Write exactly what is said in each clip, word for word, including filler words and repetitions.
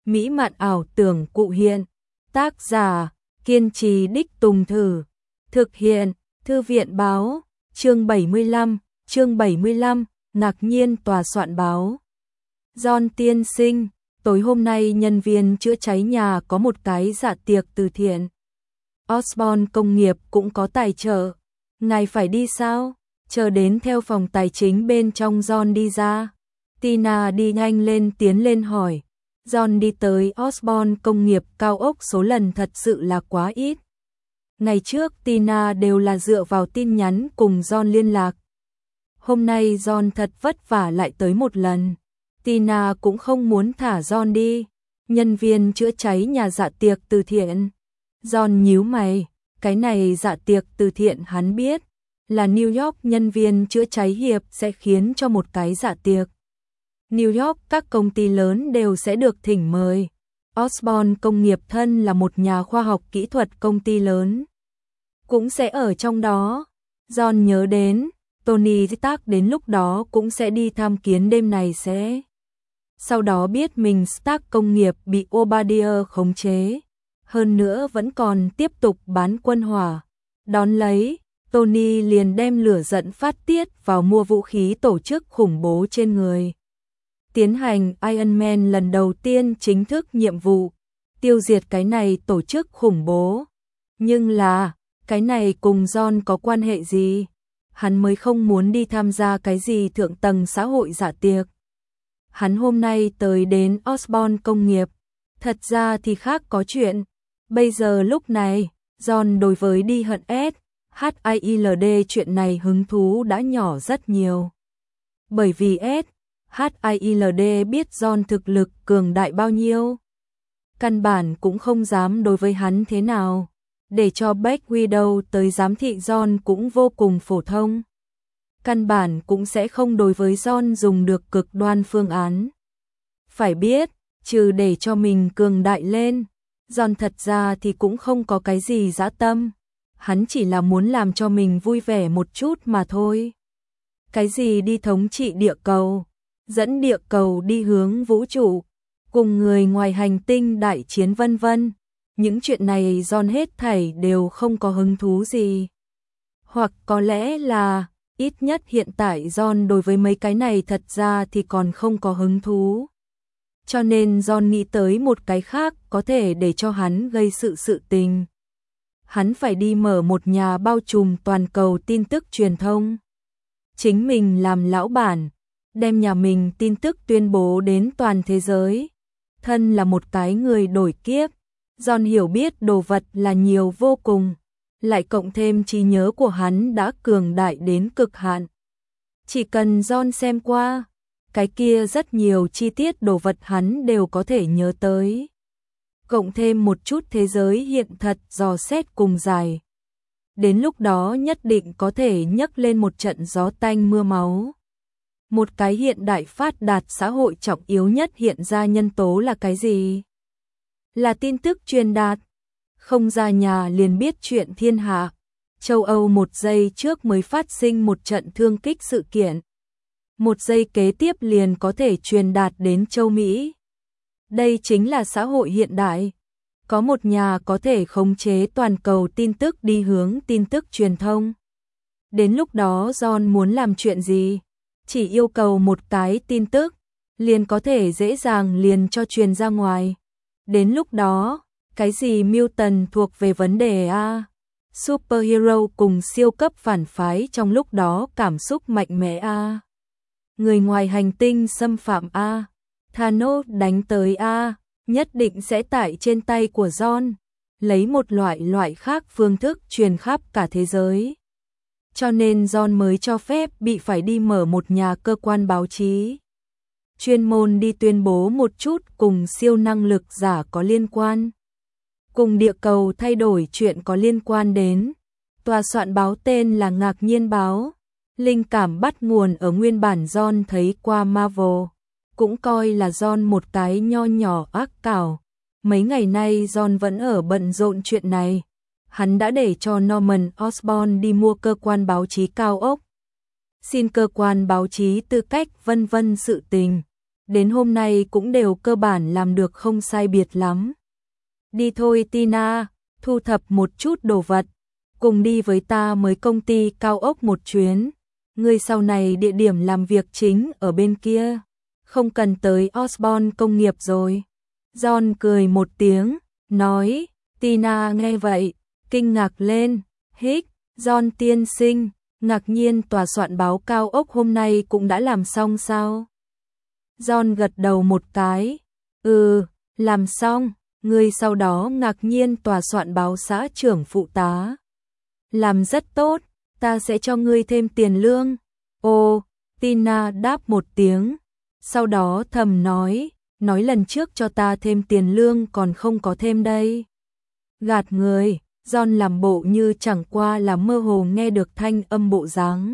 mỹ mạn ảo tưởng cụ hiện. Tác giả, kiên trì đích tùng thử. Thực hiện, Thư viện báo, chương bảy mươi lăm, chương bảy mươi lăm, ngạc nhiên tòa soạn báo. John tiên sinh, tối hôm nay nhân viên chữa cháy nhà có một cái dạ tiệc từ thiện. Osborne công nghiệp cũng có tài trợ. Ngài phải đi sao? Chờ đến theo phòng tài chính bên trong John đi ra. Tina đi nhanh lên tiến lên hỏi. John đi tới Osborne công nghiệp cao ốc số lần thật sự là quá ít. Ngày trước Tina đều là dựa vào tin nhắn cùng John liên lạc. Hôm nay John thật vất vả lại tới một lần. Tina cũng không muốn thả John đi. Nhân viên chữa cháy nhà dạ tiệc từ thiện. John nhíu mày, cái này dạ tiệc từ thiện hắn biết, là New York nhân viên chữa cháy hiệp sẽ khiến cho một cái dạ tiệc. New York các công ty lớn đều sẽ được thỉnh mời. Osborne công nghiệp thân là một nhà khoa học kỹ thuật công ty lớn, cũng sẽ ở trong đó. John nhớ đến, Tony Stark đến lúc đó cũng sẽ đi tham kiến đêm này sẽ. Sau đó biết mình Stark công nghiệp bị Obadiah khống chế, hơn nữa vẫn còn tiếp tục bán quân hỏa. Đón lấy, Tony liền đem lửa giận phát tiết vào mua vũ khí tổ chức khủng bố trên người. Tiến hành Iron Man lần đầu tiên chính thức nhiệm vụ, tiêu diệt cái này tổ chức khủng bố. Nhưng là, cái này cùng John có quan hệ gì? Hắn mới không muốn đi tham gia cái gì thượng tầng xã hội dạ tiệc. Hắn hôm nay tới đến Osborne công nghiệp, thật ra thì khác có chuyện. Bây giờ lúc này, John đối với đi hận S, HILD chuyện này hứng thú đã nhỏ rất nhiều. Bởi vì S, HILD biết John thực lực cường đại bao nhiêu. Căn bản cũng không dám đối với hắn thế nào. Để cho Black Widow tới giám thị John cũng vô cùng phổ thông. Căn bản cũng sẽ không đối với John dùng được cực đoan phương án. Phải biết, trừ để cho mình cường đại lên, John thật ra thì cũng không có cái gì dã tâm. Hắn chỉ là muốn làm cho mình vui vẻ một chút mà thôi. Cái gì đi thống trị địa cầu, dẫn địa cầu đi hướng vũ trụ, cùng người ngoài hành tinh đại chiến vân vân. Những chuyện này John hết thảy đều không có hứng thú gì. Hoặc có lẽ là, ít nhất hiện tại John đối với mấy cái này thật ra thì còn không có hứng thú. Cho nên John nghĩ tới một cái khác có thể để cho hắn gây sự sự tình. Hắn phải đi mở một nhà bao trùm toàn cầu tin tức truyền thông. Chính mình làm lão bản, đem nhà mình tin tức tuyên bố đến toàn thế giới. Thân là một cái người đổi kiếp, John hiểu biết đồ vật là nhiều vô cùng, lại cộng thêm trí nhớ của hắn đã cường đại đến cực hạn. Chỉ cần John xem qua, cái kia rất nhiều chi tiết đồ vật hắn đều có thể nhớ tới. Cộng thêm một chút thế giới hiện thật dò xét cùng dài. Đến lúc đó nhất định có thể nhấc lên một trận gió tanh mưa máu. Một cái hiện đại phát đạt xã hội trọng yếu nhất hiện ra nhân tố là cái gì? Là tin tức truyền đạt. Không ra nhà liền biết chuyện thiên hạ. Châu Âu một giây trước mới phát sinh một trận thương kích sự kiện. Một giây kế tiếp liền có thể truyền đạt đến châu Mỹ. Đây chính là xã hội hiện đại. Có một nhà có thể khống chế toàn cầu tin tức đi hướng tin tức truyền thông. Đến lúc đó John muốn làm chuyện gì? Chỉ yêu cầu một cái tin tức, liền có thể dễ dàng liền cho truyền ra ngoài. Đến lúc đó, cái gì Mutant thuộc về vấn đề A. Superhero cùng siêu cấp phản phái trong lúc đó cảm xúc mạnh mẽ A. Người ngoài hành tinh xâm phạm A. Thanos đánh tới A. Nhất định sẽ tải trên tay của John, lấy một loại loại khác phương thức truyền khắp cả thế giới. Cho nên John mới cho phép bị phải đi mở một nhà cơ quan báo chí. Chuyên môn đi tuyên bố một chút cùng siêu năng lực giả có liên quan. Cùng địa cầu thay đổi chuyện có liên quan đến. Tòa soạn báo tên là Ngạc Nhiên Báo. Linh cảm bắt nguồn ở nguyên bản John thấy qua Marvel. Cũng coi là John một cái nho nhỏ ác cảo. Mấy ngày nay John vẫn ở bận rộn chuyện này. Hắn đã để cho Norman Osborn đi mua cơ quan báo chí cao ốc. Xin cơ quan báo chí tư cách vân vân sự tình. đến hôm nay cũng đều cơ bản làm được không sai biệt lắm. Đi thôi Tina, thu thập một chút đồ vật, cùng đi với ta mới công ty cao ốc một chuyến. Ngươi sau này địa điểm làm việc chính ở bên kia, không cần tới Osborne công nghiệp rồi. John cười một tiếng, nói. Tina nghe vậy, kinh ngạc lên. Hích, John tiên sinh, ngạc nhiên tòa soạn báo cao ốc hôm nay cũng đã làm xong sao? John gật đầu một cái. Ừ, làm xong. Ngươi sau đó ngạc nhiên tòa soạn báo xã trưởng phụ tá. Làm rất tốt, ta sẽ cho ngươi thêm tiền lương. Ô, Tina đáp một tiếng, sau đó thầm nói, nói lần trước cho ta thêm tiền lương còn không có thêm đây. Gạt người, John làm bộ như chẳng qua là mơ hồ nghe được thanh âm bộ dáng.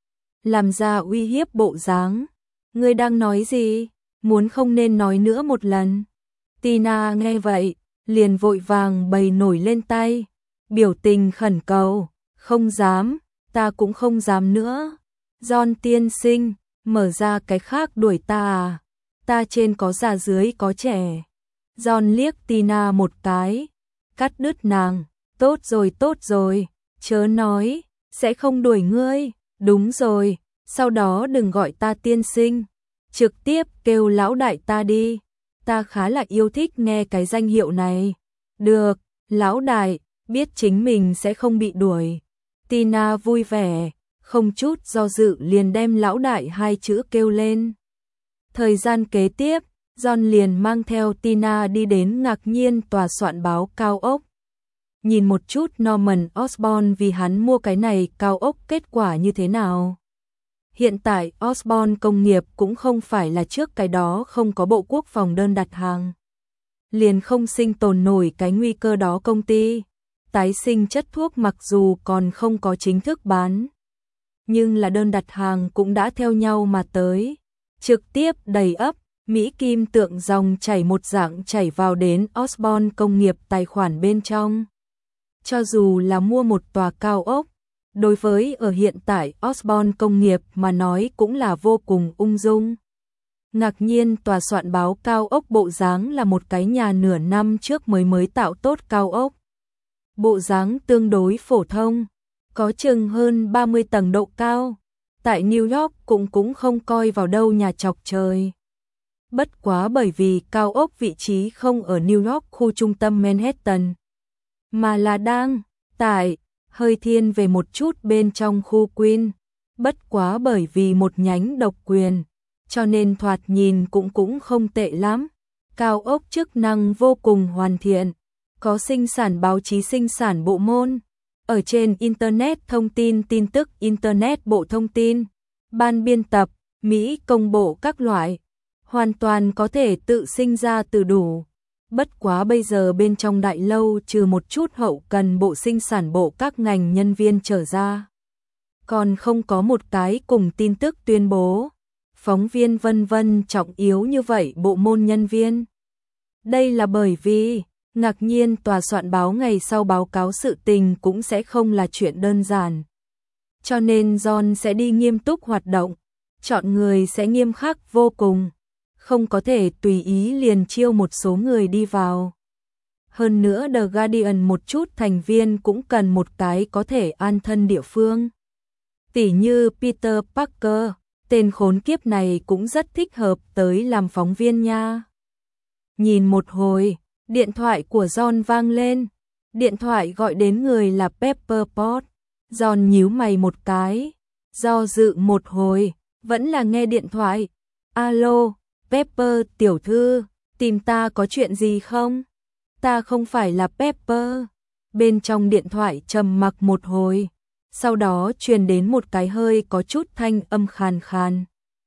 Làm ra uy hiếp bộ dáng. Ngươi đang nói gì? Muốn không nên nói nữa một lần. Tina nghe vậy, liền vội vàng bày nổi lên tay, biểu tình khẩn cầu, không dám, ta cũng không dám nữa. John tiên sinh, mở ra cái khác đuổi ta à? Ta trên có già dưới có trẻ. John liếc Tina một cái, cắt đứt nàng, tốt rồi tốt rồi, chớ nói, sẽ không đuổi ngươi, đúng rồi, sau đó đừng gọi ta tiên sinh, trực tiếp kêu lão đại ta đi. Ta khá là yêu thích nghe cái danh hiệu này. Được, lão đại, biết chính mình sẽ không bị đuổi. Tina vui vẻ, không chút do dự liền đem lão đại hai chữ kêu lên. Thời gian kế tiếp, John liền mang theo Tina đi đến ngạc nhiên tòa soạn báo cao ốc. Nhìn một chút Norman Osborn vì hắn mua cái này cao ốc kết quả như thế nào. Hiện tại Osborne công nghiệp cũng không phải là trước cái đó không có bộ quốc phòng đơn đặt hàng. Liền không sinh tồn nổi cái nguy cơ đó công ty. Tái sinh chất thuốc mặc dù còn không có chính thức bán. Nhưng là đơn đặt hàng cũng đã theo nhau mà tới. Trực tiếp đầy ấp, Mỹ kim tượng dòng chảy một dạng chảy vào đến Osborne công nghiệp tài khoản bên trong. Cho dù là mua một tòa cao ốc, đối với ở hiện tại Osborne công nghiệp mà nói cũng là vô cùng ung dung. Ngạc nhiên tòa soạn báo cao ốc bộ dáng là một cái nhà nửa năm trước mới mới tạo tốt cao ốc. Bộ dáng tương đối phổ thông, có chừng hơn ba mươi tầng độ cao. Tại New York cũng cũng không coi vào đâu nhà chọc trời. Bất quá bởi vì cao ốc vị trí không ở New York khu trung tâm Manhattan, mà là đang tại hơi thiên về một chút bên trong khu Queen, bất quá bởi vì một nhánh độc quyền, cho nên thoạt nhìn cũng cũng không tệ lắm. Cao ốc chức năng vô cùng hoàn thiện, có sinh sản báo chí sinh sản bộ môn, ở trên Internet thông tin tin tức Internet bộ thông tin, ban biên tập, Mỹ công bộ các loại, hoàn toàn có thể tự sinh ra từ đủ. Bất quá bây giờ bên trong đại lâu trừ một chút hậu cần bộ sinh sản bộ các ngành nhân viên trở ra, còn không có một cái cùng tin tức tuyên bố, phóng viên vân vân trọng yếu như vậy bộ môn nhân viên. Đây là bởi vì, ngạc nhiên tòa soạn báo ngày sau báo cáo sự tình cũng sẽ không là chuyện đơn giản. Cho nên John sẽ đi nghiêm túc hoạt động, chọn người sẽ nghiêm khắc vô cùng. Không có thể tùy ý liền chiêu một số người đi vào. Hơn nữa The Guardian một chút thành viên cũng cần một cái có thể an thân địa phương. Tỉ như Peter Parker, tên khốn kiếp này cũng rất thích hợp tới làm phóng viên nha. Nhìn một hồi, điện thoại của John vang lên. Điện thoại gọi đến người là Pepper Potts. John nhíu mày một cái, do dự một hồi, vẫn là nghe điện thoại. Alo, Pepper tiểu thư, tìm ta có chuyện gì không? Ta không phải là Pepper. Bên trong điện thoại trầm mặc một hồi, sau đó truyền đến một cái hơi có chút thanh âm khàn khàn.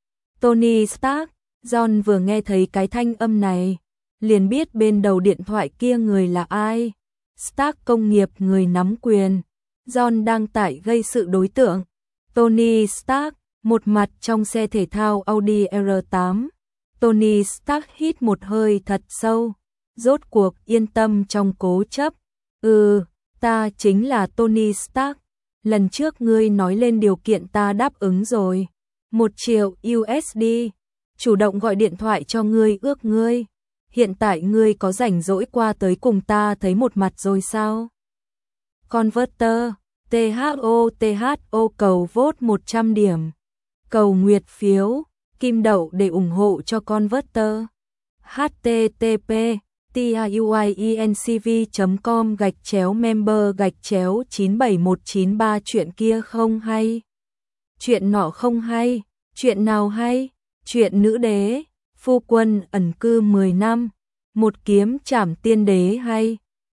Tony Stark. John vừa nghe thấy cái thanh âm này, liền biết bên đầu điện thoại kia người là ai. Stark công nghiệp người nắm quyền. John đang tải gây sự đối tượng. Tony Stark, một mặt trong xe thể thao Audi R tám. Tony Stark hít một hơi thật sâu, rốt cuộc yên tâm trong cố chấp. Ừ, ta chính là Tony Stark. Lần trước ngươi nói lên điều kiện ta đáp ứng rồi. Một triệu u ét đê. chủ động gọi điện thoại cho ngươi ước ngươi. Hiện tại ngươi có rảnh rỗi qua tới cùng ta thấy một mặt rồi sao? Converter, tê hát o tê hát o cầu vote một trăm điểm. Cầu nguyệt phiếu, kim đậu để ủng hộ cho Converter. http tiuincv chấm com gạch chéo member gạch chéo chín bảy một chín ba chuyện kia không hay. Chuyện nọ không hay, chuyện nào hay? Chuyện nữ đế, phu quân ẩn cư mười năm, một kiếm trảm tiên đế hay.